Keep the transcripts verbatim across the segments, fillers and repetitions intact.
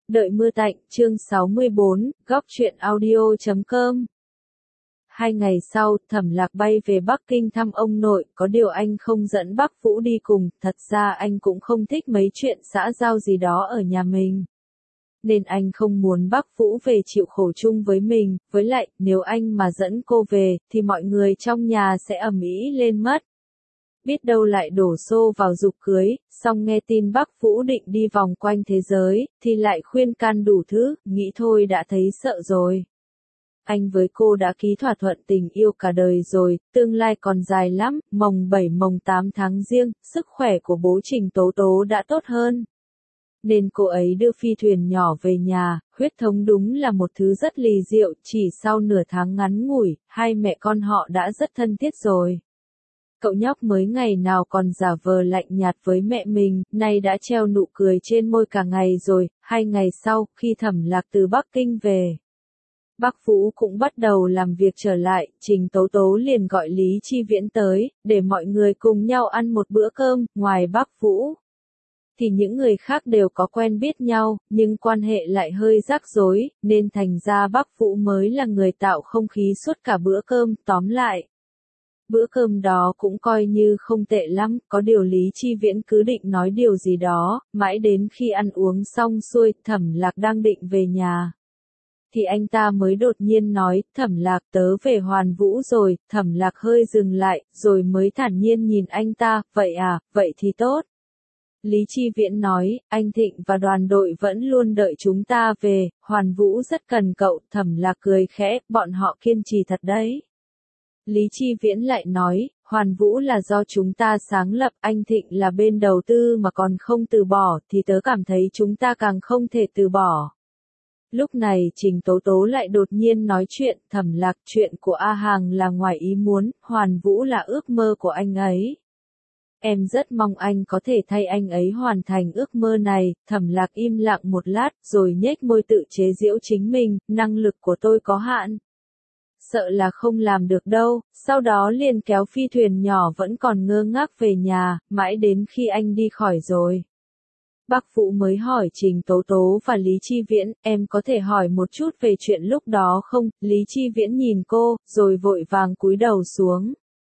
Đợi mưa tạnh, chương sáu mươi bốn, góc truyện audio chấm com. Hai ngày sau, Thẩm Lạc bay về Bắc Kinh thăm ông nội, có điều anh không dẫn Bắc Vũ đi cùng, thật ra anh cũng không thích mấy chuyện xã giao gì đó ở nhà mình. Nên anh không muốn Bắc Vũ về chịu khổ chung với mình, với lại, nếu anh mà dẫn cô về, thì mọi người trong nhà sẽ ầm ĩ lên mất. Biết đâu lại đổ xô vào giục cưới, xong nghe tin Bắc Vũ định đi vòng quanh thế giới, thì lại khuyên can đủ thứ, nghĩ thôi đã thấy sợ rồi. Anh với cô đã ký thỏa thuận tình yêu cả đời rồi, tương lai còn dài lắm, mồng bảy mồng tám tháng riêng, sức khỏe của bố Trình Tố Tố đã tốt hơn. Nên cô ấy đưa phi thuyền nhỏ về nhà, huyết thống đúng là một thứ rất lì diệu, chỉ sau nửa tháng ngắn ngủi, hai mẹ con họ đã rất thân thiết rồi. Cậu nhóc mới ngày nào còn giả vờ lạnh nhạt với mẹ mình, nay đã treo nụ cười trên môi cả ngày rồi. Hai ngày sau, khi Thẩm Lạc từ Bắc Kinh về, Bắc Vũ cũng bắt đầu làm việc trở lại, Trình Tố Tố liền gọi Lý Chi Viễn tới, để mọi người cùng nhau ăn một bữa cơm. Ngoài Bắc Vũ, thì những người khác đều có quen biết nhau, nhưng quan hệ lại hơi rắc rối, nên thành ra Bắc Vũ mới là người tạo không khí suốt cả bữa cơm. Tóm lại, bữa cơm đó cũng coi như không tệ lắm, có điều Lý Chi Viễn cứ định nói điều gì đó, mãi đến khi ăn uống xong xuôi, Thẩm Lạc đang định về nhà. Thì anh ta mới đột nhiên nói, Thẩm Lạc tớ về Hoàn Vũ rồi. Thẩm Lạc hơi dừng lại, rồi mới thản nhiên nhìn anh ta, vậy à, vậy thì tốt. Lý Chi Viễn nói, anh Thịnh và đoàn đội vẫn luôn đợi chúng ta về, Hoàn Vũ rất cần cậu. Thẩm Lạc cười khẽ, bọn họ kiên trì thật đấy. Lý Chi Viễn lại nói, Hoàn Vũ là do chúng ta sáng lập, anh Thịnh là bên đầu tư mà còn không từ bỏ, thì tớ cảm thấy chúng ta càng không thể từ bỏ. Lúc này Trình Tố Tố lại đột nhiên nói chuyện, Thẩm Lạc, chuyện của A Hàng là ngoài ý muốn, Hoàn Vũ là ước mơ của anh ấy. Em rất mong anh có thể thay anh ấy hoàn thành ước mơ này. Thẩm Lạc im lặng một lát, rồi nhếch môi tự chế giễu chính mình, năng lực của tôi có hạn. Sợ là không làm được đâu. Sau đó liền kéo phi thuyền nhỏ vẫn còn ngơ ngác về nhà, mãi đến khi anh đi khỏi rồi. Bắc Vũ mới hỏi Trình Tố Tố và Lý Chi Viễn, em có thể hỏi một chút về chuyện lúc đó không? Lý Chi Viễn nhìn cô, rồi vội vàng cúi đầu xuống.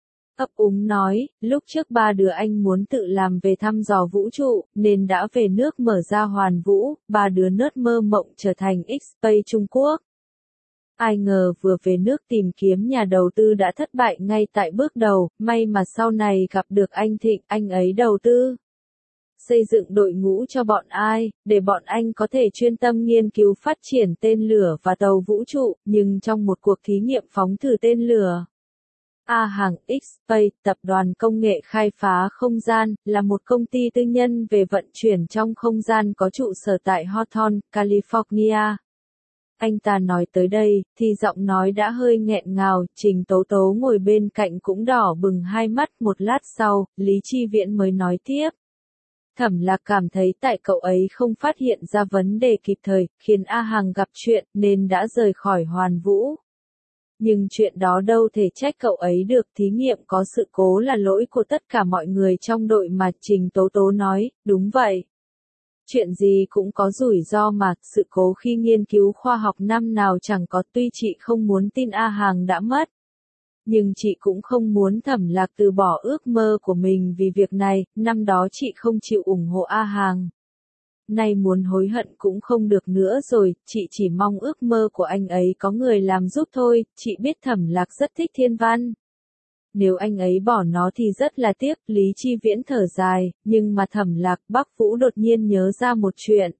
Ấp úng nói, lúc trước ba đứa anh muốn tự làm về thăm dò vũ trụ, nên đã về nước mở ra Hoàn Vũ, ba đứa nớt mơ mộng trở thành X-Space Trung Quốc. Ai ngờ vừa về nước tìm kiếm nhà đầu tư đã thất bại ngay tại bước đầu, may mà sau này gặp được anh Thịnh, anh ấy đầu tư xây dựng đội ngũ cho bọn ai, để bọn anh có thể chuyên tâm nghiên cứu phát triển tên lửa và tàu vũ trụ, nhưng trong một cuộc thí nghiệm phóng thử tên lửa. A Hàng X-Space, tập đoàn công nghệ khai phá không gian, là một công ty tư nhân về vận chuyển trong không gian có trụ sở tại Hawthorne, California. Anh ta nói tới đây, thì giọng nói đã hơi nghẹn ngào, Trình Tố Tố ngồi bên cạnh cũng đỏ bừng hai mắt. Một lát sau, Lý Chi Viễn mới nói tiếp. Thẩm Lạc cảm thấy tại cậu ấy không phát hiện ra vấn đề kịp thời, khiến A Hằng gặp chuyện, nên đã rời khỏi Hoàn Vũ. Nhưng chuyện đó đâu thể trách cậu ấy được, thí nghiệm có sự cố là lỗi của tất cả mọi người trong đội mà. Trình Tố Tố nói, đúng vậy. Chuyện gì cũng có rủi ro mà, sự cố khi nghiên cứu khoa học năm nào chẳng có. Tuy chị không muốn tin A Hàng đã mất, nhưng chị cũng không muốn Thẩm Lạc từ bỏ ước mơ của mình vì việc này. Năm đó chị không chịu ủng hộ A Hàng, nay muốn hối hận cũng không được nữa rồi. Chị chỉ mong ước mơ của anh ấy có người làm giúp thôi. Chị biết Thẩm Lạc rất thích thiên văn, nếu anh ấy bỏ nó thì rất là tiếc. Lý Chi Viễn thở dài, nhưng mà Thẩm Lạc. Bắc Vũ đột nhiên nhớ ra một chuyện,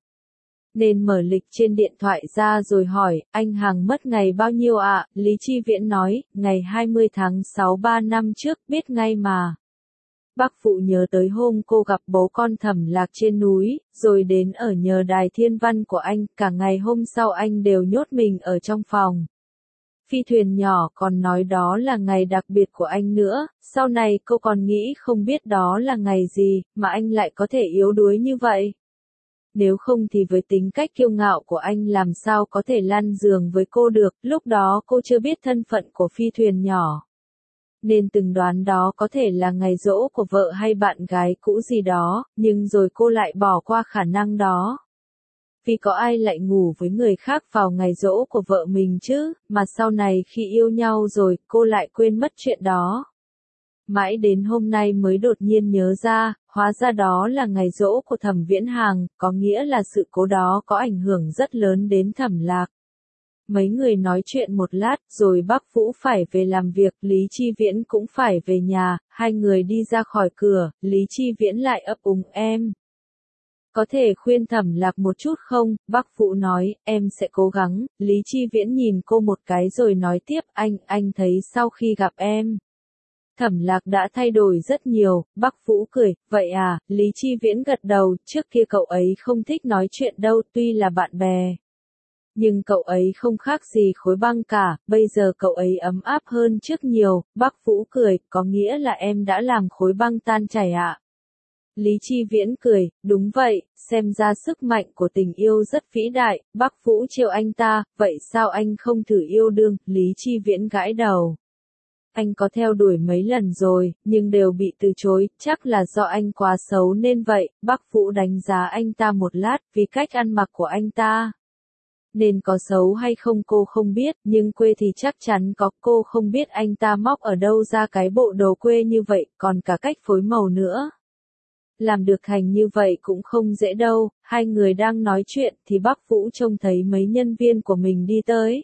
nên mở lịch trên điện thoại ra rồi hỏi, anh Hàng mất ngày bao nhiêu ạ? Lý Chi Viễn nói, ngày hai mươi tháng sáu ba năm trước, biết ngay mà. Bắc Vũ nhớ tới hôm cô gặp bố con Thẩm Lạc trên núi, rồi đến ở nhờ đài thiên văn của anh, cả ngày hôm sau anh đều nhốt mình ở trong phòng phi thuyền nhỏ, còn nói đó là ngày đặc biệt của anh nữa. Sau này cô còn nghĩ không biết đó là ngày gì, mà anh lại có thể yếu đuối như vậy. Nếu không thì với tính cách kiêu ngạo của anh làm sao có thể lăn giường với cô được. Lúc đó cô chưa biết thân phận của phi thuyền nhỏ, nên từng đoán đó có thể là ngày giỗ của vợ hay bạn gái cũ gì đó, nhưng rồi cô lại bỏ qua khả năng đó. vì có ai lại ngủ với người khác vào ngày giỗ của vợ mình chứ, mà sau này khi yêu nhau rồi, cô lại quên mất chuyện đó. Mãi đến hôm nay mới đột nhiên nhớ ra, hóa ra đó là ngày giỗ của Thẩm Viễn Hàng, có nghĩa là sự cố đó có ảnh hưởng rất lớn đến Thẩm Lạc. Mấy người nói chuyện một lát, rồi bác Vũ phải về làm việc, Lý Chi Viễn cũng phải về nhà, hai người đi ra khỏi cửa, Lý Chi Viễn lại ấp úng em. Có thể khuyên Thẩm Lạc một chút không? Bác Vũ nói, em sẽ cố gắng, Lý Chi Viễn nhìn cô một cái rồi nói tiếp, anh, anh thấy sau khi gặp em. Thẩm Lạc đã thay đổi rất nhiều, bác Vũ cười, vậy à, Lý Chi Viễn gật đầu, trước kia cậu ấy không thích nói chuyện đâu, tuy là bạn bè. Nhưng cậu ấy không khác gì khối băng cả, bây giờ cậu ấy ấm áp hơn trước nhiều, bác Vũ cười, có nghĩa là em đã làm khối băng tan chảy ạ. Lý Chi Viễn cười, đúng vậy, xem ra sức mạnh của tình yêu rất vĩ đại, bác Vũ trêu anh ta, vậy sao anh không thử yêu đương, Lý Chi Viễn gãi đầu. Anh có theo đuổi mấy lần rồi, nhưng đều bị từ chối, chắc là do anh quá xấu nên vậy, bác Vũ đánh giá anh ta một lát, vì cách ăn mặc của anh ta. Nên có xấu hay không cô không biết, nhưng quê thì chắc chắn có, cô không biết anh ta móc ở đâu ra cái bộ đồ quê như vậy, còn cả cách phối màu nữa. Làm được thành như vậy cũng không dễ đâu, hai người đang nói chuyện thì bác Vũ trông thấy mấy nhân viên của mình đi tới.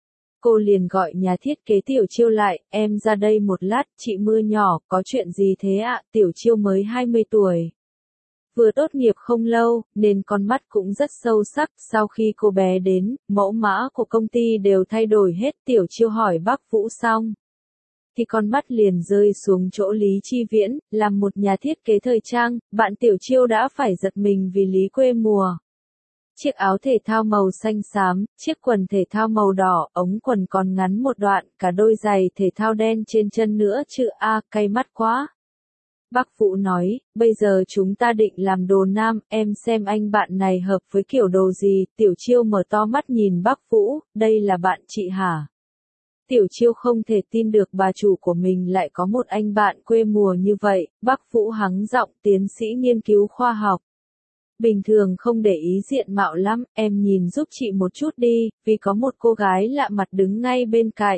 Cô liền gọi nhà thiết kế Tiểu Chiêu lại, em ra đây một lát, chị Mưa nhỏ, có chuyện gì thế ạ, Tiểu Chiêu mới hai mươi tuổi. Vừa tốt nghiệp không lâu, nên con mắt cũng rất sâu sắc, sau khi cô bé đến, mẫu mã của công ty đều thay đổi hết, Tiểu Chiêu hỏi bác Vũ xong. Thì con mắt liền rơi xuống chỗ Lý Chi Viễn, làm một nhà thiết kế thời trang, bạn Tiểu Chiêu đã phải giật mình vì Lý quê mùa. Chiếc áo thể thao màu xanh xám, chiếc quần thể thao màu đỏ, ống quần còn ngắn một đoạn, cả đôi giày thể thao đen trên chân nữa chữ A, cay mắt quá. Bác Vũ nói, bây giờ chúng ta định làm đồ nam, em xem anh bạn này hợp với kiểu đồ gì, Tiểu Chiêu mở to mắt nhìn bác Vũ, đây là bạn chị hả? Tiểu Chiêu không thể tin được bà chủ của mình lại có một anh bạn quê mùa như vậy, bác Vũ hắng giọng tiến sĩ nghiên cứu khoa học. Bình thường không để ý diện mạo lắm, em nhìn giúp chị một chút đi, vì có một cô gái lạ mặt đứng ngay bên cạnh.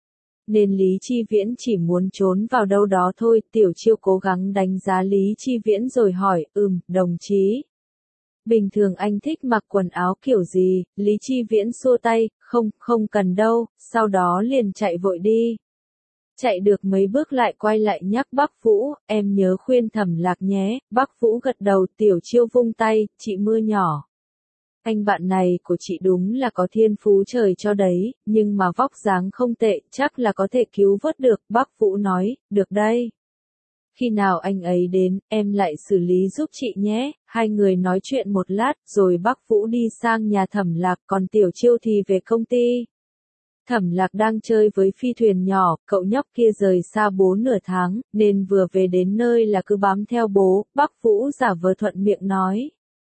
Nên Lý Chi Viễn chỉ muốn trốn vào đâu đó thôi, Tiểu Chiêu cố gắng đánh giá Lý Chi Viễn rồi hỏi, ừm, đồng chí. Bình thường anh thích mặc quần áo kiểu gì, Lý Chi Viễn xua tay, không, không cần đâu, sau đó liền chạy vội đi. Chạy được mấy bước lại quay lại nhắc bác Vũ, em nhớ khuyên Thẩm Lạc nhé, bác Vũ gật đầu, Tiểu Chiêu vung tay, chị Mưa nhỏ. Anh bạn này của chị đúng là có thiên phú trời cho đấy, nhưng mà vóc dáng không tệ, chắc là có thể cứu vớt được, bác Vũ nói, được đây. Khi nào anh ấy đến, em lại xử lý giúp chị nhé, hai người nói chuyện một lát, rồi bác Vũ đi sang nhà Thẩm Lạc, còn Tiểu Chiêu thì về công ty. Thẩm Lạc đang chơi với phi thuyền nhỏ, cậu nhóc kia rời xa bố nửa tháng, nên vừa về đến nơi là cứ bám theo bố, bác Vũ giả vờ thuận miệng nói.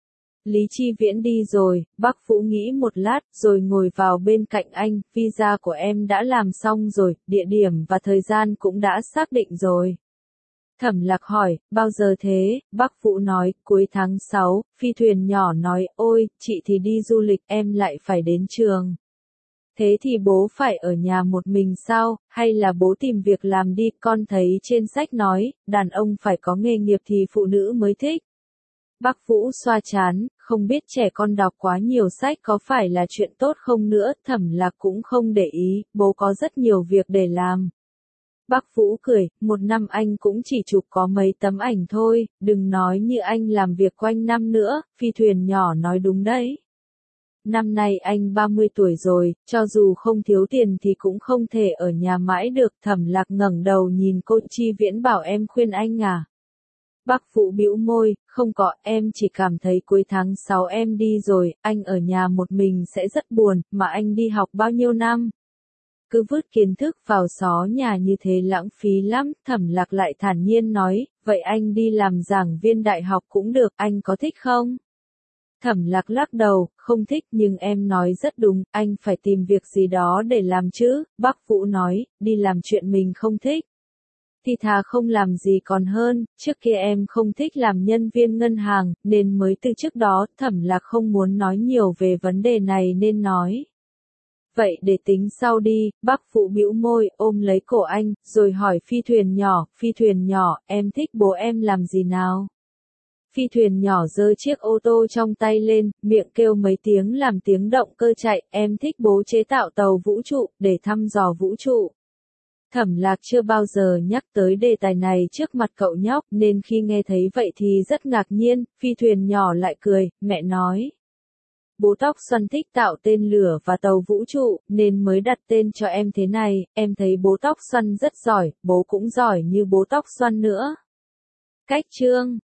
Lý Chi Viễn đi rồi, bác Vũ nghĩ một lát, rồi ngồi vào bên cạnh anh, visa của em đã làm xong rồi, địa điểm và thời gian cũng đã xác định rồi. Thẩm Lạc hỏi, bao giờ thế, bác Vũ nói, cuối tháng sáu, phi thuyền nhỏ nói, ôi, chị thì đi du lịch, em lại phải đến trường. Thế thì bố phải ở nhà một mình sao, hay là bố tìm việc làm đi, con thấy trên sách nói, đàn ông phải có nghề nghiệp thì phụ nữ mới thích. Bác Vũ xoa trán, không biết trẻ con đọc quá nhiều sách có phải là chuyện tốt không nữa, Thẩm Lạc cũng không để ý, bố có rất nhiều việc để làm. Bác Vũ cười, một năm anh cũng chỉ chụp có mấy tấm ảnh thôi, đừng nói như anh làm việc quanh năm nữa, phi thuyền nhỏ nói đúng đấy. Năm nay anh ba mươi tuổi rồi, cho dù không thiếu tiền thì cũng không thể ở nhà mãi được, Thẩm Lạc ngẩng đầu nhìn cô, Chi Viễn bảo em khuyên anh à. Bác Vũ bĩu môi, không có, em chỉ cảm thấy cuối tháng sáu em đi rồi, anh ở nhà một mình sẽ rất buồn, mà anh đi học bao nhiêu năm. Cứ vứt kiến thức vào xó nhà như thế lãng phí lắm, Thẩm Lạc lại thản nhiên nói, vậy anh đi làm giảng viên đại học cũng được, anh có thích không? Thẩm Lạc lắc đầu, không thích nhưng em nói rất đúng, anh phải tìm việc gì đó để làm chứ, bác Vũ nói, đi làm chuyện mình không thích. thì thà không làm gì còn hơn, trước kia em không thích làm nhân viên ngân hàng, nên mới từ trước đó, Thẩm Lạc không muốn nói nhiều về vấn đề này nên nói. Vậy để tính sau đi, bác phụ bĩu môi, ôm lấy cổ anh, rồi hỏi Phi Thuyền nhỏ, Phi Thuyền nhỏ, em thích bố em làm gì nào? Phi Thuyền nhỏ giơ chiếc ô tô trong tay lên, miệng kêu mấy tiếng làm tiếng động cơ chạy, em thích bố chế tạo tàu vũ trụ, để thăm dò vũ trụ. Thẩm Lạc chưa bao giờ nhắc tới đề tài này trước mặt cậu nhóc, nên khi nghe thấy vậy thì rất ngạc nhiên, Phi Thuyền nhỏ lại cười, mẹ nói. Bố Tóc Xoăn thích tạo tên lửa và tàu vũ trụ, nên mới đặt tên cho em thế này, em thấy bố Tóc Xoăn rất giỏi, bố cũng giỏi như bố Tóc Xoăn nữa. Cách chương